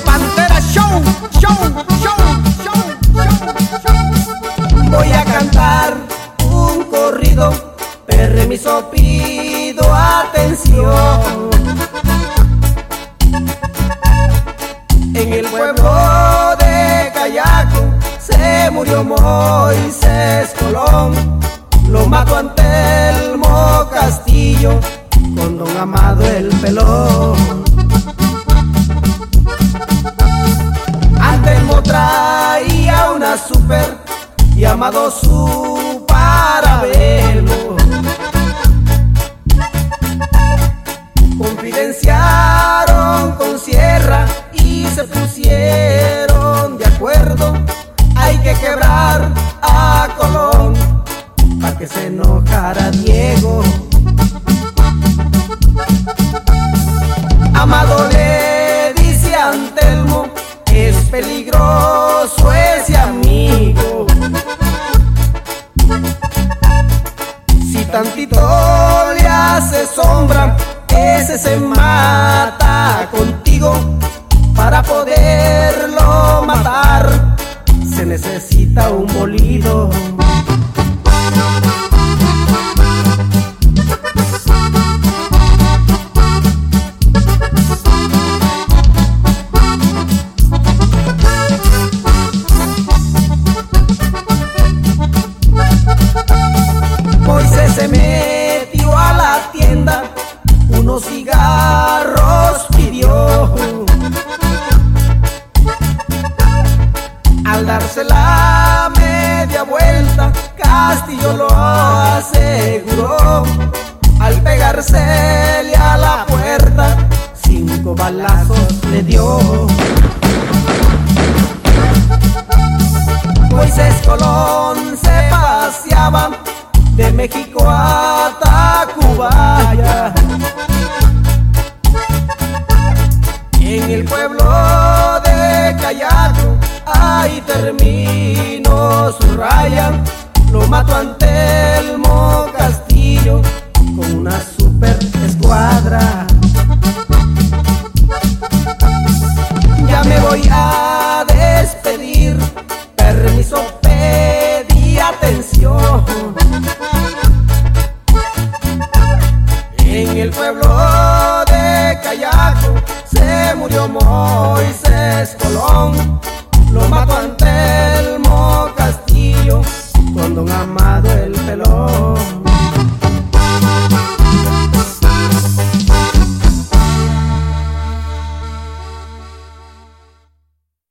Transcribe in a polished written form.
Pantera Show, show, show, show, show, show. Voy a cantar un corrido, permiso pido atención. En el pueblo de Cayaco se murió Moisés Colón. Lo mató Antelmo Castillo con don Amado el Pelón. Antelmo traía una super y Amado su Parabelo. Confidenciaron con Sierra y se pusieron de acuerdo. Hay que quebrar a Colón para que se enojara Diego. Amado le dice a Antelmo, es peligroso ese amigo. Si tantito le hace sombra, ese se mata contigo. Para poderlo matar se necesita un molido. Moisés se metió a la tienda, unos cigarros pidió. Al darse la media vuelta, Castillo lo aseguró. Al pegársele a la puerta, 5 balazos le dio. Moisés Colón se paseaba de México a Tacubaya. En el pueblo de Cayaco, ahí terminó su raya. Lo mató Antelmo Castillo con una super escuadra. Ya me voy a despedir, permiso pedí atención. En el pueblo de Cayaco se murió Moisés Colón.